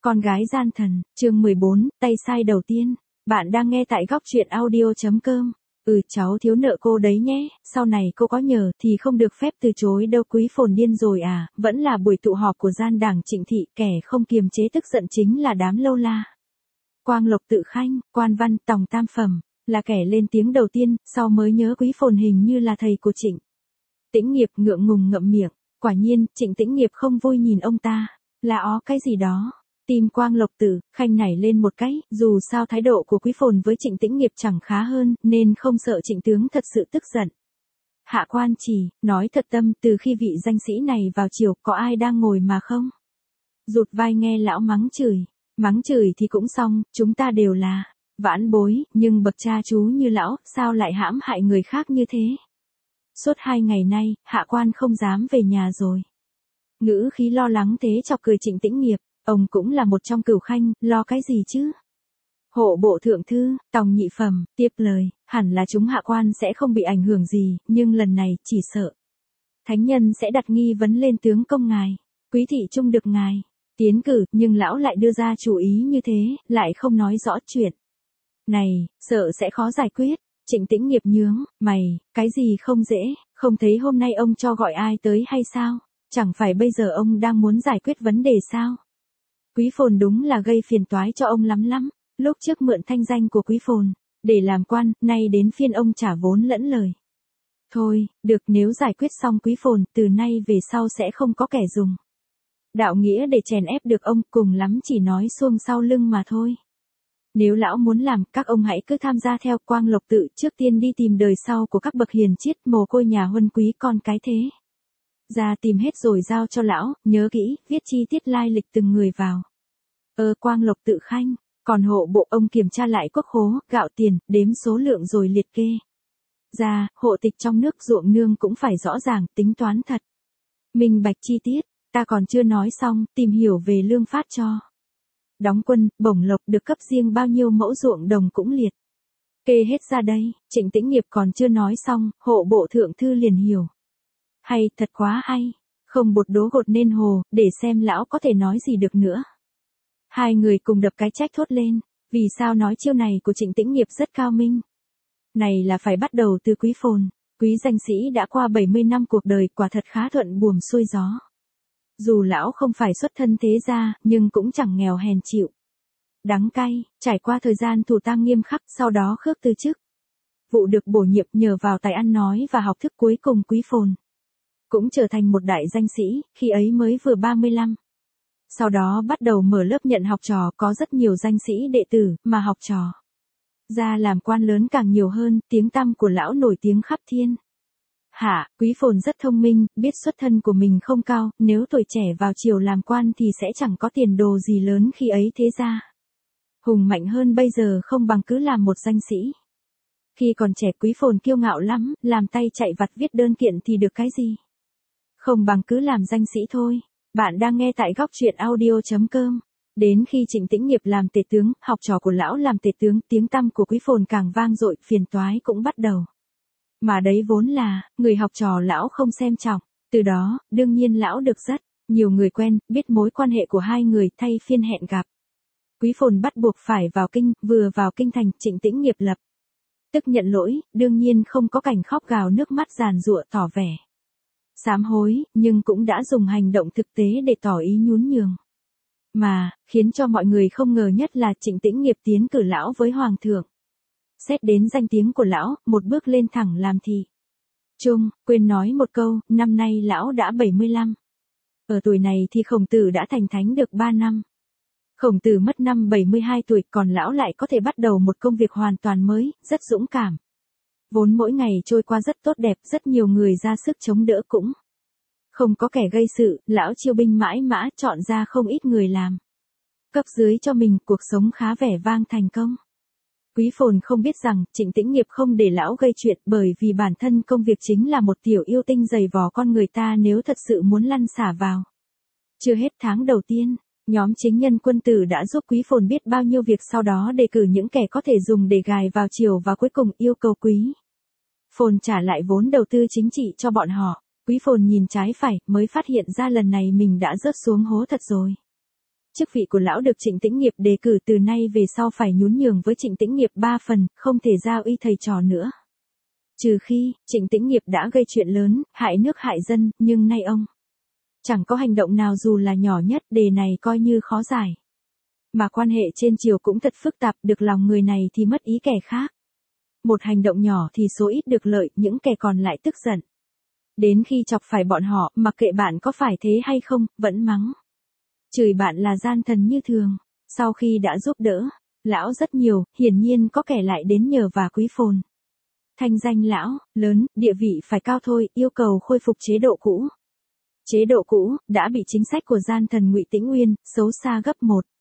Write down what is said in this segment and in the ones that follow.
Con gái gian thần, chương 14, tay sai đầu tiên. Bạn đang nghe tại góc truyện audio.com. Cháu thiếu nợ cô đấy nhé, sau này cô có nhờ thì không được phép từ chối đâu. Quý Phồn điên rồi à, vẫn là buổi tụ họp của gian đảng Trịnh Thị, kẻ không kiềm chế tức giận chính là đám lâu la. Quang Lộc Tự Khanh, Quan Văn, Tòng Tam Phẩm, là kẻ lên tiếng đầu tiên, sau mới nhớ Quý Phồn hình như là thầy của Trịnh Tĩnh Nghiệp. Ngượng ngùng ngậm miệng, quả nhiên, Trịnh Tĩnh Nghiệp không vui nhìn ông ta, là cái gì đó. Tim Quang Lộc Tự Khanh nảy lên một cái, dù sao thái độ của Quý Phồn với Trịnh Tĩnh Nghiệp chẳng khá hơn, nên không sợ Trịnh tướng thật sự tức giận. Hạ quan chỉ, nói thật tâm, từ khi vị danh sĩ này vào triều, có ai đang ngồi mà không? Rụt vai nghe lão mắng chửi thì cũng xong, chúng ta đều là vãn bối, nhưng bậc cha chú như lão, sao lại hãm hại người khác như thế? Suốt 2 ngày nay, hạ quan không dám về nhà rồi. Ngữ khí lo lắng thế chọc cười Trịnh Tĩnh Nghiệp. Ông cũng là một trong cửu khanh, lo cái gì chứ? Hộ bộ thượng thư, Tòng Nhị Phẩm, tiếp lời, hẳn là chúng hạ quan sẽ không bị ảnh hưởng gì, nhưng lần này, chỉ sợ thánh nhân sẽ đặt nghi vấn lên tướng công ngài. Quý thị trung được ngài tiến cử, nhưng lão lại đưa ra chủ ý như thế, lại không nói rõ chuyện này, sợ sẽ khó giải quyết. Trịnh Tĩnh Nghiệp nhướng mày, cái gì không dễ, không thấy hôm nay ông cho gọi ai tới hay sao? Chẳng phải bây giờ ông đang muốn giải quyết vấn đề sao? Quý Phồn đúng là gây phiền toái cho ông lắm. Lúc trước mượn thanh danh của Quý Phồn để làm quan, nay đến phiên ông trả vốn lẫn lời. Thôi, được, nếu giải quyết xong Quý Phồn, từ nay về sau sẽ không có kẻ dùng đạo nghĩa để chèn ép được ông, cùng lắm chỉ nói xuông sau lưng mà thôi. Nếu lão muốn làm, các ông hãy cứ tham gia theo. Quang Lộc Tự trước tiên đi tìm đời sau của các bậc hiền triết, mồ côi nhà huân quý con cái thế ra tìm hết rồi giao cho lão, nhớ kỹ, viết chi tiết lai lịch từng người vào. Quang Lộc Tự Khanh, còn hộ bộ, ông kiểm tra lại quốc khố, gạo tiền, đếm số lượng rồi liệt kê ra. Hộ tịch trong nước, ruộng nương cũng phải rõ ràng, tính toán thật minh bạch chi tiết. Ta còn chưa nói xong, tìm hiểu về lương phát cho đóng quân, bổng lộc được cấp riêng bao nhiêu mẫu ruộng đồng cũng liệt kê hết ra đây. Trịnh Tĩnh Nghiệp còn chưa nói xong, hộ bộ thượng thư liền hiểu. Hay, thật quá hay, không bột đố gột nên hồ, để xem lão có thể nói gì được nữa. Hai người cùng đập cái trách thốt lên, vì sao nói chiêu này của Trịnh Tĩnh Nghiệp rất cao minh. Này là phải bắt đầu từ Quý Phồn, quý danh sĩ đã qua 70 năm cuộc đời, quả thật khá thuận buồm xuôi gió. Dù lão không phải xuất thân thế gia, nhưng cũng chẳng nghèo hèn chịu đắng cay, trải qua thời gian thủ tang nghiêm khắc, sau đó khước từ chức vụ được bổ nhiệm, nhờ vào tài ăn nói và học thức, cuối cùng Quý Phồn cũng trở thành một đại danh sĩ, khi ấy mới vừa 35. Sau đó bắt đầu mở lớp nhận học trò, có rất nhiều danh sĩ đệ tử, mà học trò ra làm quan lớn càng nhiều hơn, tiếng tăm của lão nổi tiếng khắp thiên hạ. Quý Phồn rất thông minh, biết xuất thân của mình không cao, nếu tuổi trẻ vào triều làm quan thì sẽ chẳng có tiền đồ gì lớn, khi ấy thế gia hùng mạnh hơn bây giờ không bằng cứ làm một danh sĩ. Khi còn trẻ Quý Phồn kiêu ngạo lắm, làm tay chạy vặt viết đơn kiện thì được cái gì? Không bằng cứ làm danh sĩ thôi. Bạn đang nghe tại góc truyện audio.com. Đến khi Trịnh Tĩnh Nghiệp làm tể tướng, học trò của lão làm tể tướng, tiếng tăm của Quý Phồn càng vang dội, phiền toái cũng bắt đầu. Mà đấy vốn là người học trò lão không xem trọng, từ đó, đương nhiên lão được rất nhiều người quen, biết mối quan hệ của hai người, thay phiên hẹn gặp. Quý Phồn bắt buộc phải vào kinh, vừa vào kinh thành, Trịnh Tĩnh Nghiệp lập tức nhận lỗi, đương nhiên không có cảnh khóc gào nước mắt giàn giụa tỏ vẻ sám hối, nhưng cũng đã dùng hành động thực tế để tỏ ý nhún nhường. Mà, khiến cho mọi người không ngờ nhất là Trịnh Tĩnh Nghiệp tiến cử lão với Hoàng thượng. Xét đến danh tiếng của lão, một bước lên thẳng làm thị trung, quên nói một câu, năm nay lão đã 75. Ở tuổi này thì Khổng Tử đã thành thánh được 3 năm. Khổng Tử mất năm 72 tuổi, còn lão lại có thể bắt đầu một công việc hoàn toàn mới, rất dũng cảm. Vốn mỗi ngày trôi qua rất tốt đẹp, rất nhiều người ra sức chống đỡ cũng không có kẻ gây sự, lão chiêu binh mãi mã, chọn ra không ít người làm cấp dưới cho mình, cuộc sống khá vẻ vang thành công. Quý Phồn không biết rằng, Trịnh Tĩnh Nghiệp không để lão gây chuyện, bởi vì bản thân công việc chính là một tiểu yêu tinh giày vò con người ta, nếu thật sự muốn lăn xả vào. Chưa hết tháng đầu tiên, nhóm chính nhân quân tử đã giúp Quý Phồn biết bao nhiêu việc, sau đó đề cử những kẻ có thể dùng để gài vào triều, và cuối cùng yêu cầu Quý Phồn trả lại vốn đầu tư chính trị cho bọn họ. Quý Phồn nhìn trái phải, mới phát hiện ra lần này mình đã rớt xuống hố thật rồi. Chức vị của lão được Trịnh Tĩnh Nghiệp đề cử từ nay về sau phải nhún nhường với Trịnh Tĩnh Nghiệp 3 phần, không thể giao y thầy trò nữa. Trừ khi, Trịnh Tĩnh Nghiệp đã gây chuyện lớn, hại nước hại dân, nhưng nay ông chẳng có hành động nào dù là nhỏ nhất, đề này coi như khó giải. Mà quan hệ trên triều cũng thật phức tạp, được lòng người này thì mất ý kẻ khác. Một hành động nhỏ thì số ít được lợi, những kẻ còn lại tức giận. Đến khi chọc phải bọn họ, mặc kệ bạn có phải thế hay không, vẫn mắng. Chửi bạn là gian thần như thường. Sau khi đã giúp đỡ lão rất nhiều, hiển nhiên có kẻ lại đến nhờ và quý phồn. Thanh danh lão lớn, địa vị phải cao thôi, yêu cầu khôi phục chế độ cũ. Chế độ cũ đã bị chính sách của gian thần Ngụy Tĩnh Uyên xấu xa gấp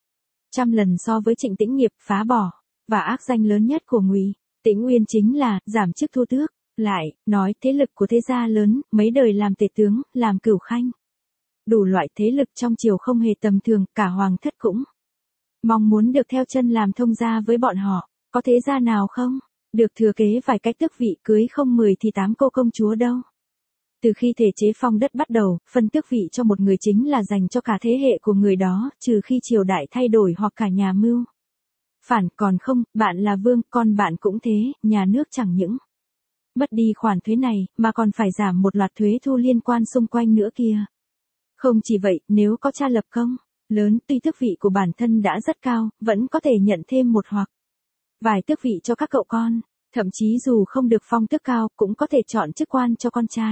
100 lần so với Trịnh Tĩnh Nghiệp phá bỏ, và ác danh lớn nhất của Ngụy Tĩnh Uyên chính là giảm chức thu tước. Lại nói thế lực của thế gia lớn, mấy đời làm tể tướng, làm cửu khanh, đủ loại thế lực trong triều không hề tầm thường, cả hoàng thất cũng mong muốn được theo chân làm thông gia với bọn họ. Có thế gia nào không được thừa kế vài cái tước vị, cưới không 10 thì 8 cô công chúa đâu. Từ khi thể chế phong đất bắt đầu, phân tước vị cho một người chính là dành cho cả thế hệ của người đó, trừ khi triều đại thay đổi hoặc cả nhà mưu phản, còn không, bạn là vương, con bạn cũng thế, nhà nước chẳng những mất đi khoản thuế này, mà còn phải giảm một loạt thuế thu liên quan xung quanh nữa kia. Không chỉ vậy, nếu có cha lập công lớn, tuy tước vị của bản thân đã rất cao, vẫn có thể nhận thêm một hoặc vài tước vị cho các cậu con, thậm chí dù không được phong tước cao, cũng có thể chọn chức quan cho con trai.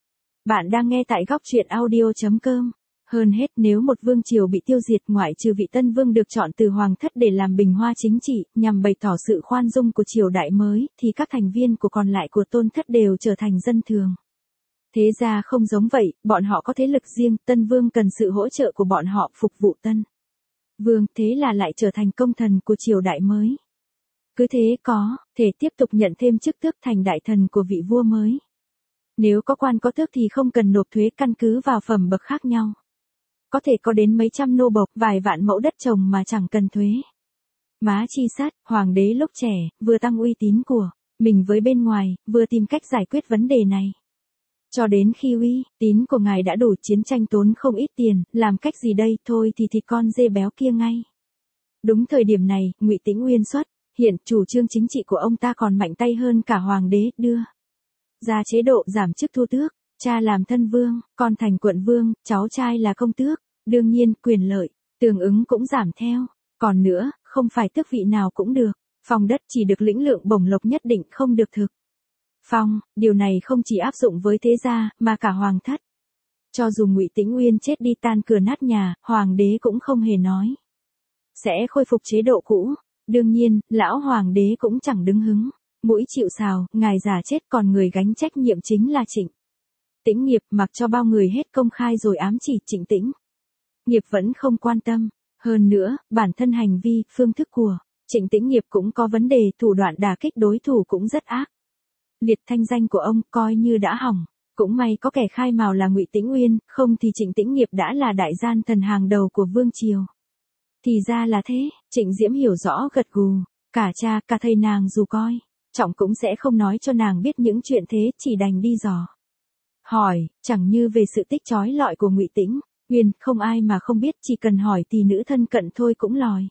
Bạn đang nghe tại góc truyện audio.com. Hơn hết, nếu một vương triều bị tiêu diệt, ngoại trừ vị tân vương được chọn từ hoàng thất để làm bình hoa chính trị, nhằm bày tỏ sự khoan dung của triều đại mới, thì các thành viên của còn lại của tôn thất đều trở thành dân thường. Thế ra không giống vậy, bọn họ có thế lực riêng, tân vương cần sự hỗ trợ của bọn họ phục vụ tân vương, thế là lại trở thành công thần của triều đại mới. Cứ thế có thể tiếp tục nhận thêm chức tước thành đại thần của vị vua mới. Nếu có quan có tước thì không cần nộp thuế, căn cứ vào phẩm bậc khác nhau. Có thể có đến mấy trăm nô bộc, vài vạn mẫu đất trồng mà chẳng cần thuế má chi sát. Hoàng đế lúc trẻ, vừa tăng uy tín của mình với bên ngoài, vừa tìm cách giải quyết vấn đề này. Cho đến khi uy tín của ngài đã đủ, chiến tranh tốn không ít tiền, làm cách gì đây, thôi thì thịt con dê béo kia ngay. Đúng thời điểm này, Ngụy Tĩnh Uyên xuất hiện, chủ trương chính trị của ông ta còn mạnh tay hơn cả hoàng đế, đưa ra chế độ giảm chức thu tước, cha làm thân vương, con thành quận vương, cháu trai là công tước, đương nhiên quyền lợi tương ứng cũng giảm theo. Còn nữa, không phải tước vị nào cũng được phong đất, chỉ được lĩnh lượng bổng lộc nhất định, không được thực phong. Điều này không chỉ áp dụng với thế gia, mà cả hoàng thất. Cho dù Ngụy Tĩnh Uyên chết đi tan cửa nát nhà, hoàng đế cũng không hề nói sẽ khôi phục chế độ cũ. Đương nhiên, lão hoàng đế cũng chẳng đứng hứng mũi chịu sào, ngài già chết còn người gánh trách nhiệm chính là Trịnh Tĩnh Nghiệp, mặc cho bao người hết công khai rồi ám chỉ Trịnh Tĩnh Nghiệp vẫn không quan tâm. Hơn nữa, bản thân hành vi, phương thức của Trịnh Tĩnh Nghiệp cũng có vấn đề, thủ đoạn đả kích đối thủ cũng rất ác liệt, thanh danh của ông coi như đã hỏng. Cũng may có kẻ khai mào là Ngụy Tĩnh Uyên, không thì Trịnh Tĩnh Nghiệp đã là đại gian thần hàng đầu của vương triều. Thì ra là thế, Trịnh Diễm hiểu rõ gật gù, cả cha, cả thầy nàng dù coi trọng cũng sẽ không nói cho nàng biết những chuyện thế, chỉ đành đi dò hỏi, chẳng như về sự tích chói lọi của Ngụy Tĩnh Uyên, không ai mà không biết, chỉ cần hỏi thì nữ thân cận thôi cũng lòi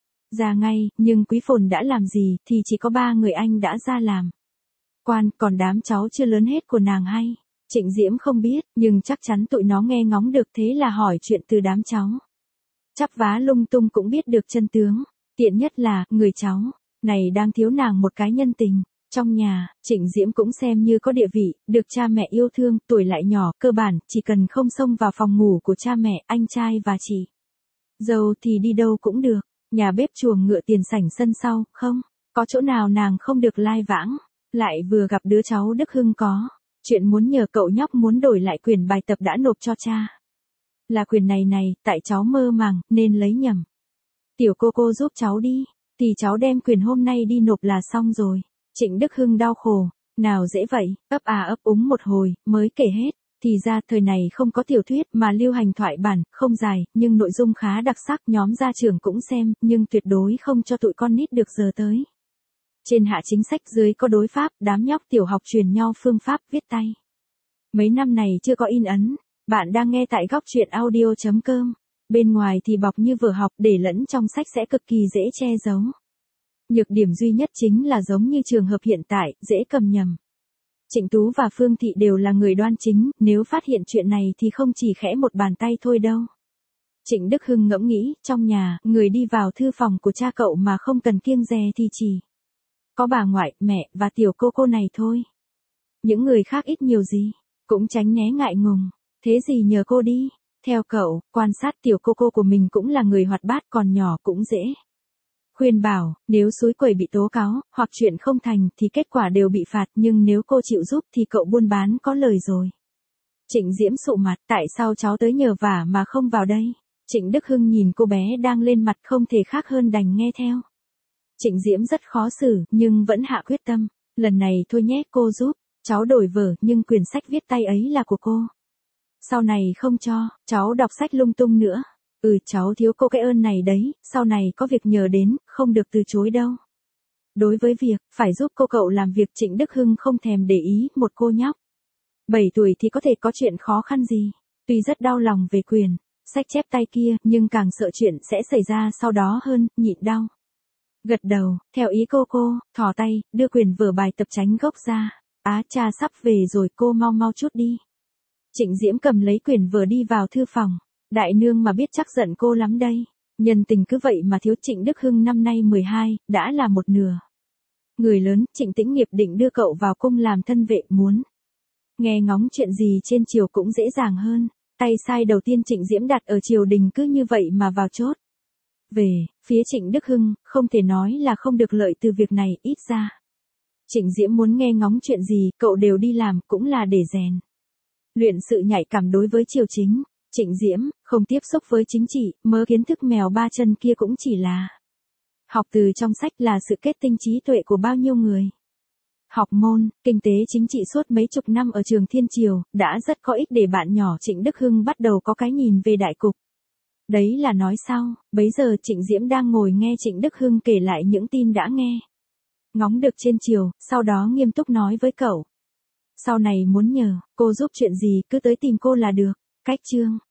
ra ngay. Nhưng Quý Phồn đã làm gì thì chỉ có 3 người anh đã ra làm quan, còn đám cháu chưa lớn hết của nàng hay. Trịnh Diễm không biết, nhưng chắc chắn tụi nó nghe ngóng được, thế là hỏi chuyện từ đám cháu. Chắp vá lung tung cũng biết được chân tướng. Tiện nhất là, người cháu này đang thiếu nàng một cái nhân tình. Trong nhà, Trịnh Diễm cũng xem như có địa vị, được cha mẹ yêu thương, tuổi lại nhỏ, cơ bản, chỉ cần không xông vào phòng ngủ của cha mẹ, anh trai và chị dâu thì đi đâu cũng được. Nhà bếp, chuồng ngựa, tiền sảnh, sân sau, không có chỗ nào nàng không được lai vãng. Lại vừa gặp đứa cháu Đức Hưng có chuyện muốn nhờ, cậu nhóc muốn đổi lại quyền bài tập đã nộp cho cha. Là quyền này tại cháu mơ màng, nên lấy nhầm. Tiểu cô giúp cháu đi, thì cháu đem quyền hôm nay đi nộp là xong rồi. Trịnh Đức Hưng đau khổ, nào dễ vậy, ấp úng một hồi, mới kể hết. Thì ra thời này không có tiểu thuyết mà lưu hành thoại bản, không dài, nhưng nội dung khá đặc sắc, nhóm gia trưởng cũng xem, nhưng tuyệt đối không cho tụi con nít được giờ tới. Trên hạ chính sách, dưới có đối pháp, đám nhóc tiểu học truyền nhau phương pháp viết tay. Mấy năm này chưa có in ấn. Bạn đang nghe tại góc truyện audio.com. Bên ngoài thì bọc như vở học, để lẫn trong sách sẽ cực kỳ dễ che giấu. Nhược điểm duy nhất chính là giống như trường hợp hiện tại, dễ cầm nhầm. Trịnh Tú và Phương Thị đều là người đoan chính, nếu phát hiện chuyện này thì không chỉ khẽ một bàn tay thôi đâu. Trịnh Đức Hưng ngẫm nghĩ, trong nhà, người đi vào thư phòng của cha cậu mà không cần kiêng dè thì chỉ có bà ngoại, mẹ, và tiểu cô này thôi. Những người khác ít nhiều gì, cũng tránh né ngại ngùng. Thế gì nhờ cô đi. Theo cậu, quan sát tiểu cô của mình cũng là người hoạt bát, còn nhỏ cũng dễ khuyên bảo, nếu xúi quẩy bị tố cáo, hoặc chuyện không thành thì kết quả đều bị phạt, nhưng nếu cô chịu giúp thì cậu buôn bán có lời rồi. Trịnh Diễm sụ mặt, tại sao cháu tới nhờ vả mà không vào đây? Trịnh Đức Hưng nhìn cô bé đang lên mặt không thể khác hơn đành nghe theo. Trịnh Diễm rất khó xử, nhưng vẫn hạ quyết tâm. Lần này thôi nhé, cô giúp. Cháu đổi vở, nhưng quyển sách viết tay ấy là của cô. Sau này không cho, cháu đọc sách lung tung nữa. Cháu thiếu cô cái ơn này đấy, sau này có việc nhờ đến, không được từ chối đâu. Đối với việc, phải giúp cô cậu làm việc, Trịnh Đức Hưng không thèm để ý, một cô nhóc 7 tuổi thì có thể có chuyện khó khăn gì. Tuy rất đau lòng về quyển sách chép tay kia, nhưng càng sợ chuyện sẽ xảy ra sau đó hơn, nhịn đau. Gật đầu, theo ý cô, thò tay, đưa quyển vở bài tập tránh gốc ra. Cha sắp về rồi, cô mau chút đi. Trịnh Diễm cầm lấy quyển vở đi vào thư phòng. Đại nương mà biết chắc giận cô lắm đây. Nhân tình cứ vậy mà thiếu. Trịnh Đức Hưng năm nay 12, đã là một nửa người lớn. Trịnh Tĩnh Nghiệp định đưa cậu vào cung làm thân vệ, muốn nghe ngóng chuyện gì trên triều cũng dễ dàng hơn. Tay sai đầu tiên Trịnh Diễm đặt ở triều đình cứ như vậy mà vào chốt. Về phía Trịnh Đức Hưng, không thể nói là không được lợi từ việc này, ít ra Trịnh Diễm muốn nghe ngóng chuyện gì, cậu đều đi làm, cũng là để rèn luyện sự nhạy cảm đối với triều chính. Trịnh Diễm không tiếp xúc với chính trị, mớ kiến thức mèo ba chân kia cũng chỉ là học từ trong sách, là sự kết tinh trí tuệ của bao nhiêu người. Học môn kinh tế chính trị suốt mấy chục năm ở trường Thiên Triều, đã rất có ích để bạn nhỏ Trịnh Đức Hưng bắt đầu có cái nhìn về đại cục. Đấy là nói sau, bấy giờ Trịnh Diễm đang ngồi nghe Trịnh Đức Hưng kể lại những tin đã nghe ngóng được trên triều, sau đó nghiêm túc nói với cậu. Sau này muốn nhờ cô giúp chuyện gì cứ tới tìm cô là được. Cách chương